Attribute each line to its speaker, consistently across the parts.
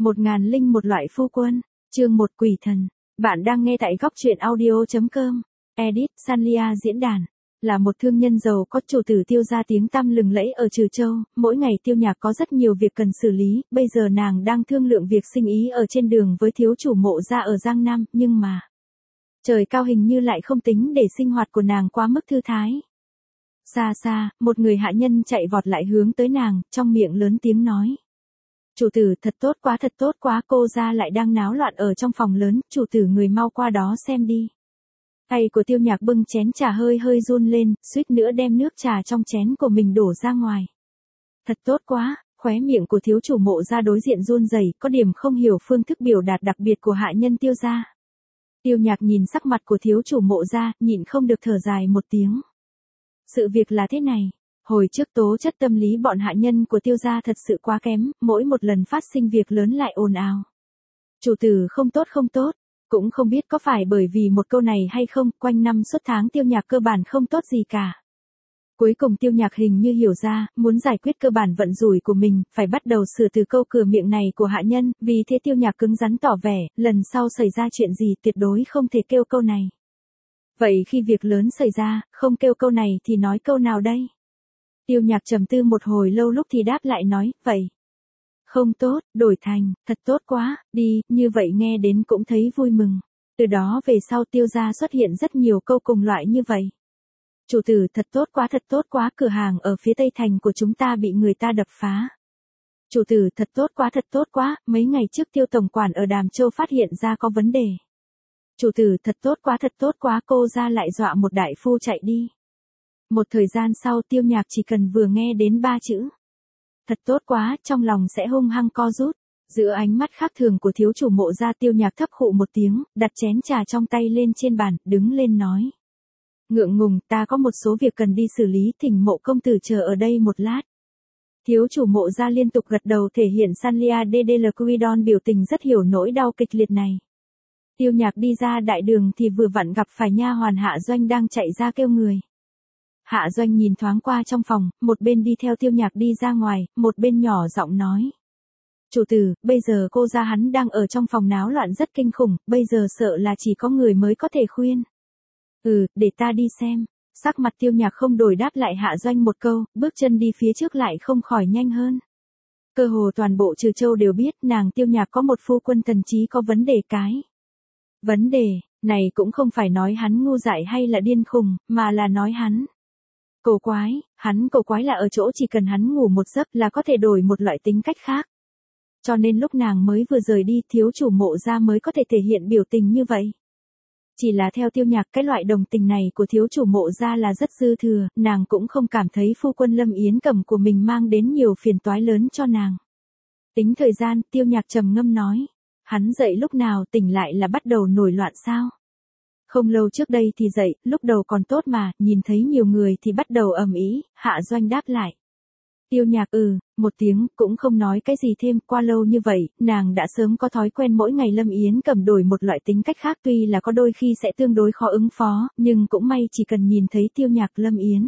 Speaker 1: 1001 loại phu quân, chương 1 quỷ thần. Bạn đang nghe tại góc truyện audio.com. Edit, Sanlia diễn đàn. Là một thương nhân giàu có, chủ tử Tiêu gia tiếng tăm lừng lẫy ở Trừ Châu, mỗi ngày Tiêu Nhạc có rất nhiều việc cần xử lý, bây giờ nàng đang thương lượng việc sinh ý ở trên đường với thiếu chủ Mộ gia ở Giang Nam, nhưng mà trời cao hình như lại không tính để sinh hoạt của nàng quá mức thư thái. Xa xa, một người hạ nhân chạy vọt lại hướng tới nàng, trong miệng lớn tiếng nói. Chủ tử, thật tốt quá, cô gia lại đang náo loạn ở trong phòng lớn, chủ tử người mau qua đó xem đi. Tay của Tiêu Nhạc bưng chén trà hơi run lên, suýt nữa đem nước trà trong chén của mình đổ ra ngoài. Thật tốt quá, khóe miệng của thiếu chủ Mộ gia đối diện run rẩy, có điểm không hiểu phương thức biểu đạt đặc biệt của hạ nhân Tiêu gia. Tiêu Nhạc nhìn sắc mặt của thiếu chủ Mộ gia, nhịn không được thở dài một tiếng. Sự việc là thế này. Hồi trước tố chất tâm lý bọn hạ nhân của Tiêu gia thật sự quá kém, mỗi một lần phát sinh việc lớn lại ồn ào. Chủ tử không tốt, cũng không biết có phải bởi vì một câu này hay không, quanh năm suốt tháng Tiêu Nhạc cơ bản không tốt gì cả. Cuối cùng Tiêu Nhạc hình như hiểu ra, muốn giải quyết cơ bản vận rủi của mình, phải bắt đầu sửa từ câu cửa miệng này của hạ nhân, vì thế Tiêu Nhạc cứng rắn tỏ vẻ, lần sau xảy ra chuyện gì tuyệt đối không thể kêu câu này. Vậy khi việc lớn xảy ra, không kêu câu này thì nói câu nào đây? Tiêu Nhạc trầm tư một hồi lâu lúc thì đáp lại nói, vậy. Không tốt, đổi thành, thật tốt quá, đi, như vậy nghe đến cũng thấy vui mừng. Từ đó về sau Tiêu gia xuất hiện rất nhiều câu cùng loại như vậy. Chủ tử, thật tốt quá, cửa hàng ở phía tây thành của chúng ta bị người ta đập phá. Chủ tử, thật tốt quá, mấy ngày trước Tiêu tổng quản ở Đàm Châu phát hiện ra có vấn đề. Chủ tử, thật tốt quá, cô gia lại dọa một đại phu chạy đi. Một thời gian sau Tiêu Nhạc chỉ cần vừa nghe đến 3 chữ. Thật tốt quá, trong lòng sẽ hung hăng co rút. Giữa ánh mắt khác thường của thiếu chủ Mộ gia, Tiêu Nhạc thấp khụ một tiếng, đặt chén trà trong tay lên trên bàn, đứng lên nói. Ngượng ngùng, ta có một số việc cần đi xử lý, thỉnh Mộ công tử chờ ở đây một lát. Thiếu chủ Mộ gia liên tục gật đầu thể hiện Sanlia DDL Quidon biểu tình rất hiểu nỗi đau kịch liệt này. Tiêu Nhạc đi ra đại đường thì vừa vặn gặp phải nha hoàn Hạ Doanh đang chạy ra kêu người. Hạ Doanh nhìn thoáng qua trong phòng, một bên đi theo Tiêu Nhạc đi ra ngoài, một bên nhỏ giọng nói. Chủ tử, bây giờ cô gia hắn đang ở trong phòng náo loạn rất kinh khủng, bây giờ sợ là chỉ có người mới có thể khuyên. Để ta đi xem. Sắc mặt Tiêu Nhạc không đổi đáp lại Hạ Doanh một câu, bước chân đi phía trước lại không khỏi nhanh hơn. Cơ hồ toàn bộ Trừ Châu đều biết nàng Tiêu Nhạc có một phu quân thần trí có vấn đề cái. Vấn đề này cũng không phải nói hắn ngu dại hay là điên khùng, mà là nói hắn cổ quái. Hắn cổ quái là ở chỗ chỉ cần hắn ngủ một giấc là có thể đổi một loại tính cách khác. Cho nên lúc nàng mới vừa rời đi, thiếu chủ Mộ gia mới có thể thể hiện biểu tình như vậy. Chỉ là theo Tiêu Nhạc, cái loại đồng tình này của thiếu chủ Mộ gia là rất dư thừa, nàng cũng không cảm thấy phu quân Lâm Yến Cẩm của mình mang đến nhiều phiền toái lớn cho nàng. Tính thời gian, Tiêu Nhạc trầm ngâm nói. Hắn dậy lúc nào, tỉnh lại là bắt đầu nổi loạn sao? Không lâu trước đây thì dậy, lúc đầu còn tốt mà, nhìn thấy nhiều người thì bắt đầu ầm ĩ. Hạ Doanh đáp lại. Tiêu Nhạc một tiếng, cũng không nói cái gì thêm, qua lâu như vậy, nàng đã sớm có thói quen mỗi ngày Lâm Yến Cẩm đổi một loại tính cách khác, tuy là có đôi khi sẽ tương đối khó ứng phó, nhưng cũng may chỉ cần nhìn thấy Tiêu Nhạc Lâm Yến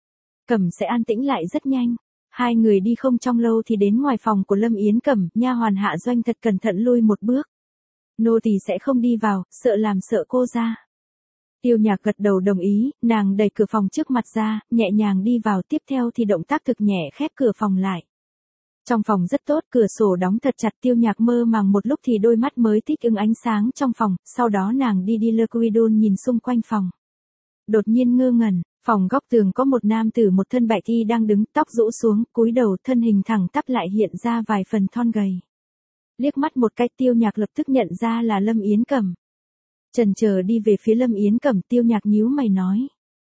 Speaker 1: Cẩm sẽ an tĩnh lại rất nhanh. Hai người đi không trong lâu thì đến ngoài phòng của Lâm Yến Cẩm, nha hoàn Hạ Doanh thật cẩn thận lui một bước. Nô tỳ sẽ không đi vào, sợ làm sợ cô gia. Tiêu Nhạc gật đầu đồng ý, nàng đẩy cửa phòng trước mặt ra, nhẹ nhàng đi vào, tiếp theo thì động tác thực nhẹ khép cửa phòng lại. Trong phòng rất tốt, cửa sổ đóng thật chặt, Tiêu Nhạc mơ màng một lúc thì đôi mắt mới thích ứng ánh sáng trong phòng, sau đó nàng đi Le Quidon nhìn xung quanh phòng. Đột nhiên ngơ ngẩn, phòng góc tường có một nam tử một thân bạch y đang đứng, tóc rũ xuống, cúi đầu, thân hình thẳng tắp lại hiện ra vài phần thon gầy. Liếc mắt một cái, Tiêu Nhạc lập tức nhận ra là Lâm Yến Cẩm. Chần chờ đi về phía Lâm Yến Cẩm, Tiêu Nhạc nhíu mày nói.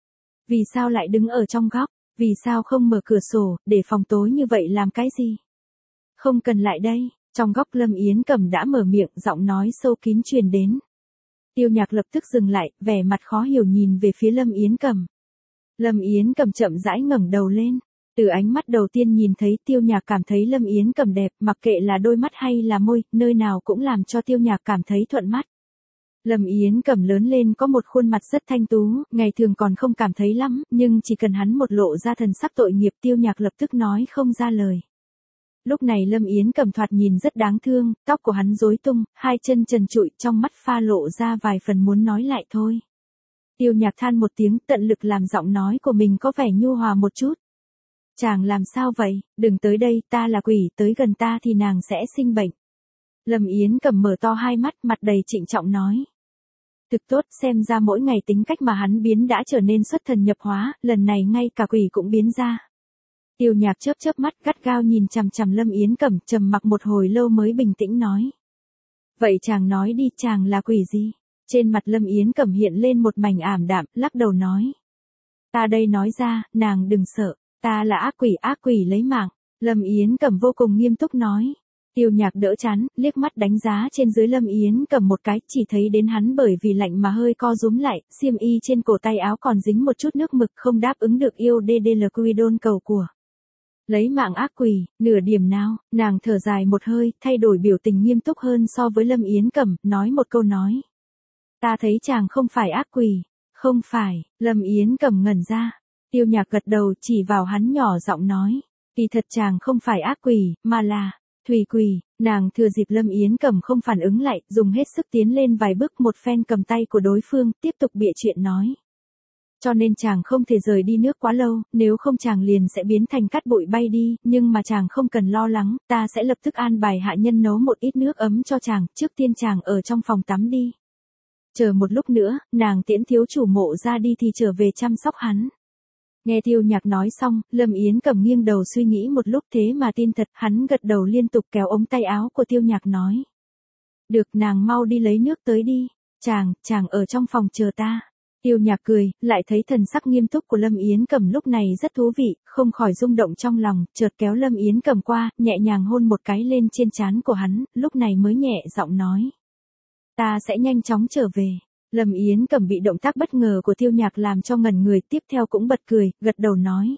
Speaker 1: Vì sao lại đứng ở trong góc, vì sao không mở cửa sổ, để phòng tối như vậy làm cái gì? Không cần lại đây, trong góc Lâm Yến Cẩm đã mở miệng, giọng nói sâu kín truyền đến. Tiêu Nhạc lập tức dừng lại, vẻ mặt khó hiểu nhìn về phía Lâm Yến Cẩm. Lâm Yến Cẩm chậm rãi ngẩng đầu lên. Từ ánh mắt đầu tiên nhìn thấy, Tiêu Nhạc cảm thấy Lâm Yến Cẩm đẹp, mặc kệ là đôi mắt hay là môi, nơi nào cũng làm cho Tiêu Nhạc cảm thấy thuận mắt. Lâm Yến Cẩm lớn lên có một khuôn mặt rất thanh tú, ngày thường còn không cảm thấy lắm, nhưng chỉ cần hắn một lộ ra thần sắc tội nghiệp, Tiêu Nhạc lập tức nói không ra lời. Lúc này Lâm Yến Cẩm thoạt nhìn rất đáng thương, tóc của hắn rối tung, hai chân trần trụi, trong mắt pha lộ ra vài phần muốn nói lại thôi. Tiêu Nhạc than một tiếng, tận lực làm giọng nói của mình có vẻ nhu hòa một chút. Chàng làm sao vậy, đừng tới đây, ta là quỷ, tới gần ta thì nàng sẽ sinh bệnh. Lâm Yến Cẩm mở to hai mắt, mặt đầy trịnh trọng nói. Thực tốt, xem ra mỗi ngày tính cách mà hắn biến đã trở nên xuất thần nhập hóa, lần này ngay cả quỷ cũng biến ra. Tiêu Nhạc chớp chớp mắt gắt gao nhìn chằm chằm Lâm Yến Cẩm, trầm mặc một hồi lâu mới bình tĩnh nói. Vậy chàng nói đi, chàng là quỷ gì? Trên mặt Lâm Yến Cẩm hiện lên một mảnh ảm đạm, lắc đầu nói. Ta đây nói ra, nàng đừng sợ, ta là ác quỷ lấy mạng. Lâm Yến Cẩm vô cùng nghiêm túc nói. Tiêu Nhạc đỡ chán, liếc mắt đánh giá trên dưới Lâm Yến Cẩm một cái, chỉ thấy đến hắn bởi vì lạnh mà hơi co rúm lại, xiêm y trên cổ tay áo còn dính một chút nước mực, không đáp ứng được yêu DDL Quidon cầu của. Lấy mạng ác quỷ, nửa điểm nào, nàng thở dài một hơi, thay đổi biểu tình nghiêm túc hơn so với Lâm Yến Cẩm, nói một câu nói. Ta thấy chàng không phải ác quỷ. Không phải, Lâm Yến Cẩm ngẩn ra. Tiêu Nhạc gật đầu chỉ vào hắn nhỏ giọng nói. Kỳ thật chàng không phải ác quỷ, mà là thủy quỷ. Nàng thừa dịp Lâm Yến Cẩm không phản ứng lại, dùng hết sức tiến lên vài bước một phen cầm tay của đối phương, tiếp tục bịa chuyện nói. Cho nên chàng không thể rời đi nước quá lâu, nếu không chàng liền sẽ biến thành cát bụi bay đi, nhưng mà chàng không cần lo lắng, ta sẽ lập tức an bài hạ nhân nấu một ít nước ấm cho chàng, trước tiên chàng ở trong phòng tắm đi. Chờ một lúc nữa, nàng tiễn thiếu chủ Mộ ra đi thì trở về chăm sóc hắn. Nghe Tiêu Nhạc nói xong, Lâm Yến Cẩm nghiêng đầu suy nghĩ một lúc thế mà tin thật, hắn gật đầu liên tục kéo ống tay áo của Tiêu Nhạc nói. Được, nàng mau đi lấy nước tới đi, chàng ở trong phòng chờ ta. Tiêu Nhạc cười, lại thấy thần sắc nghiêm túc của Lâm Yến Cẩm lúc này rất thú vị, không khỏi rung động trong lòng, chợt kéo Lâm Yến Cẩm qua, nhẹ nhàng hôn một cái lên trên trán của hắn, lúc này mới nhẹ giọng nói. Ta sẽ nhanh chóng trở về. Lâm Yến Cẩm bị động tác bất ngờ của Tiêu Nhạc làm cho ngẩn người, tiếp theo cũng bật cười, gật đầu nói.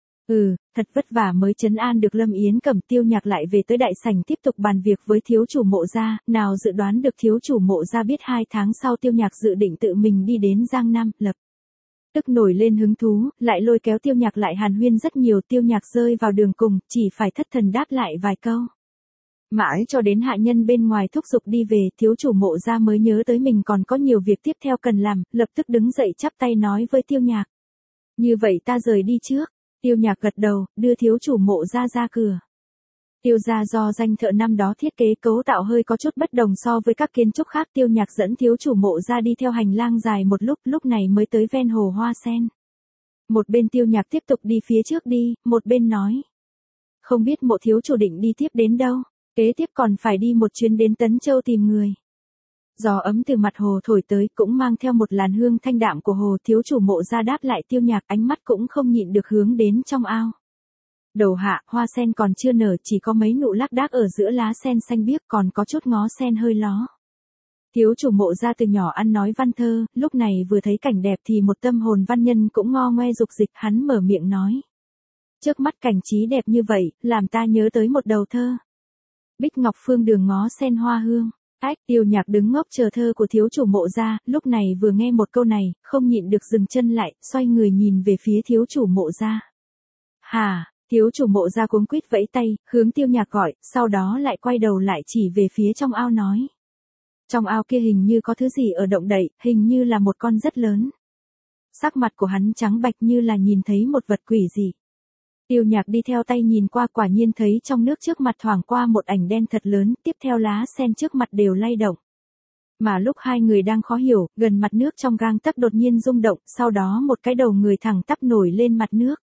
Speaker 1: Thật vất vả mới trấn an được Lâm Yến Cẩm. Tiêu Nhạc lại về tới đại sảnh tiếp tục bàn việc với thiếu chủ Mộ gia, nào dự đoán được thiếu chủ Mộ gia biết 2 tháng sau Tiêu Nhạc dự định tự mình đi đến Giang Nam, lập tức nổi lên hứng thú, lại lôi kéo Tiêu Nhạc lại hàn huyên rất nhiều. Tiêu Nhạc rơi vào đường cùng, chỉ phải thất thần đáp lại vài câu. Mãi cho đến hạ nhân bên ngoài thúc giục đi về, thiếu chủ Mộ gia mới nhớ tới mình còn có nhiều việc tiếp theo cần làm, lập tức đứng dậy chắp tay nói với Tiêu Nhạc. Như vậy ta rời đi trước. Tiêu Nhạc gật đầu, đưa thiếu chủ Mộ gia ra cửa. Tiêu gia do danh thợ năm đó thiết kế cấu tạo hơi có chút bất đồng so với các kiến trúc khác. Tiêu Nhạc dẫn thiếu chủ Mộ gia đi theo hành lang dài một lúc này mới tới ven hồ hoa sen. Một bên Tiêu Nhạc tiếp tục đi phía trước đi, một bên nói. Không biết Mộ thiếu chủ định đi tiếp đến đâu, kế tiếp còn phải đi một chuyến đến Tấn Châu tìm người. Gió ấm từ mặt hồ thổi tới cũng mang theo một làn hương thanh đạm của hồ. Thiếu chủ Mộ gia đáp lại Tiêu Nhạc, ánh mắt cũng không nhịn được hướng đến trong ao. Đầu hạ, hoa sen còn chưa nở, chỉ có mấy nụ lác đác ở giữa lá sen xanh biếc, còn có chút ngó sen hơi ló. Thiếu chủ Mộ gia từ nhỏ ăn nói văn thơ, lúc này vừa thấy cảnh đẹp thì một tâm hồn văn nhân cũng ngo ngoe dục dịch, hắn mở miệng nói. Trước mắt cảnh trí đẹp như vậy, làm ta nhớ tới một đầu thơ. Bích ngọc phương đường ngó sen hoa hương. Tiêu Nhạc đứng ngốc chờ thơ của thiếu chủ Mộ gia, lúc này vừa nghe một câu này, không nhịn được dừng chân lại, xoay người nhìn về phía thiếu chủ Mộ gia. Hà, thiếu chủ Mộ gia cuống quýt vẫy tay, hướng Tiêu Nhạc gọi, sau đó lại quay đầu lại chỉ về phía trong ao nói. Trong ao kia hình như có thứ gì ở động đậy, hình như là một con rất lớn. Sắc mặt của hắn trắng bạch như là nhìn thấy một vật quỷ dị. Tiêu Nhạc đi theo tay nhìn qua, quả nhiên thấy trong nước trước mặt thoảng qua một ảnh đen thật lớn, tiếp theo lá sen trước mặt đều lay động. Mà lúc hai người đang khó hiểu, gần mặt nước trong gang tấc đột nhiên rung động, sau đó một cái đầu người thẳng tắp nổi lên mặt nước.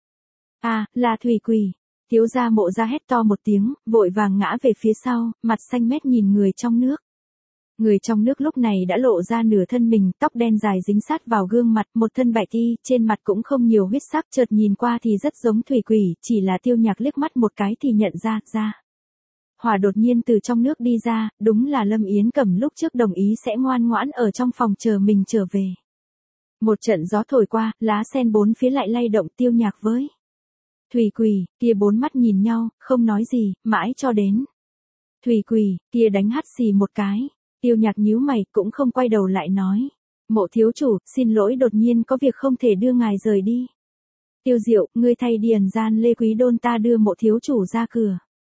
Speaker 1: Là thủy quỷ. Thiếu gia Mộ gia hét to một tiếng, vội vàng ngã về phía sau, mặt xanh mét nhìn người trong nước. Người trong nước lúc này đã lộ ra nửa thân mình, tóc đen dài dính sát vào gương mặt, một thân bạch y, trên mặt cũng không nhiều huyết sắc, chợt nhìn qua thì rất giống thủy quỷ, chỉ là Tiêu Nhạc liếc mắt một cái thì nhận ra. Hỏa đột nhiên từ trong nước đi ra, đúng là Lâm Yến Cẩm lúc trước đồng ý sẽ ngoan ngoãn ở trong phòng chờ mình trở về. Một trận gió thổi qua, lá sen bốn phía lại lay động. Tiêu Nhạc với thủy quỷ kia bốn mắt nhìn nhau, không nói gì, mãi cho đến thủy quỷ kia đánh hắt xì một cái. Tiêu Nhạc nhíu mày, cũng không quay đầu lại nói. Mộ thiếu chủ, xin lỗi, đột nhiên có việc không thể đưa ngài rời đi. Tiêu Diệu, ngươi thay đi ẩn gian Lê Quý Đôn, ta đưa Mộ thiếu chủ ra cửa.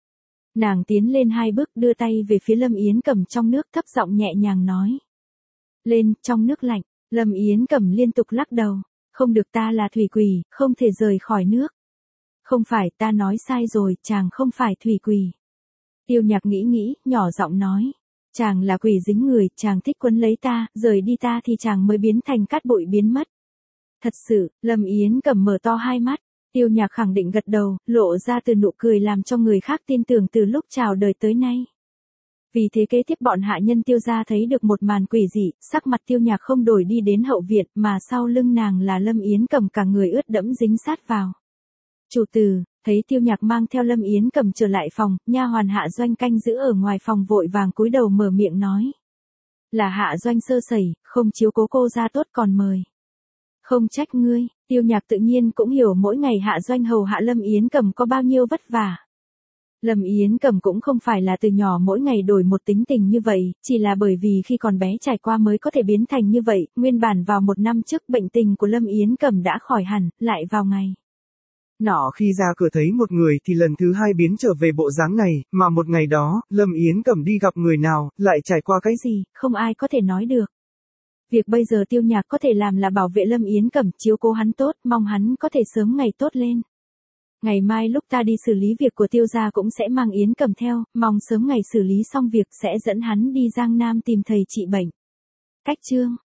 Speaker 1: Nàng tiến lên 2 bước đưa tay về phía Lâm Yến Cẩm trong nước thấp giọng nhẹ nhàng nói. Lên, trong nước lạnh, Lâm Yến Cẩm liên tục lắc đầu. Không được, ta là thủy quỷ, không thể rời khỏi nước. Không phải, ta nói sai rồi, chàng không phải thủy quỷ. Tiêu Nhạc nghĩ, nhỏ giọng nói. Chàng là quỷ dính người, chàng thích quấn lấy ta, rời đi ta thì chàng mới biến thành cát bụi biến mất. Thật sự, Lâm Yến Cẩm mở to 2 mắt. Tiêu Nhạc khẳng định gật đầu, lộ ra từ nụ cười làm cho người khác tin tưởng từ lúc chào đời tới nay. Vì thế kế tiếp bọn hạ nhân Tiêu gia thấy được một màn quỷ dị, sắc mặt Tiêu Nhạc không đổi đi đến hậu viện mà sau lưng nàng là Lâm Yến Cẩm cả người ướt đẫm dính sát vào. Chủ tử, thấy Tiêu Nhạc mang theo Lâm Yến Cẩm trở lại phòng, nha hoàn Hạ Doanh canh giữ ở ngoài phòng vội vàng cúi đầu mở miệng nói. Là Hạ Doanh sơ sẩy, không chiếu cố cô ra tốt còn mời. Không trách ngươi, Tiêu Nhạc tự nhiên cũng hiểu mỗi ngày Hạ Doanh hầu hạ Lâm Yến Cẩm có bao nhiêu vất vả. Lâm Yến Cẩm cũng không phải là từ nhỏ mỗi ngày đổi một tính tình như vậy, chỉ là bởi vì khi còn bé trải qua mới có thể biến thành như vậy, nguyên bản vào 1 năm trước bệnh tình của Lâm Yến Cẩm đã khỏi hẳn, lại vào ngày.
Speaker 2: Nọ khi ra cửa thấy một người thì lần thứ 2 biến trở về bộ dáng này, mà một ngày đó, Lâm Yến Cẩm đi gặp người nào, lại trải qua cái gì,
Speaker 1: không ai có thể nói được. Việc bây giờ Tiêu Nhạc có thể làm là bảo vệ Lâm Yến Cẩm, chiếu cố hắn tốt, mong hắn có thể sớm ngày tốt lên. Ngày mai lúc ta đi xử lý việc của Tiêu gia cũng sẽ mang Yến Cẩm theo, mong sớm ngày xử lý xong việc sẽ dẫn hắn đi Giang Nam tìm thầy trị bệnh. Cách chương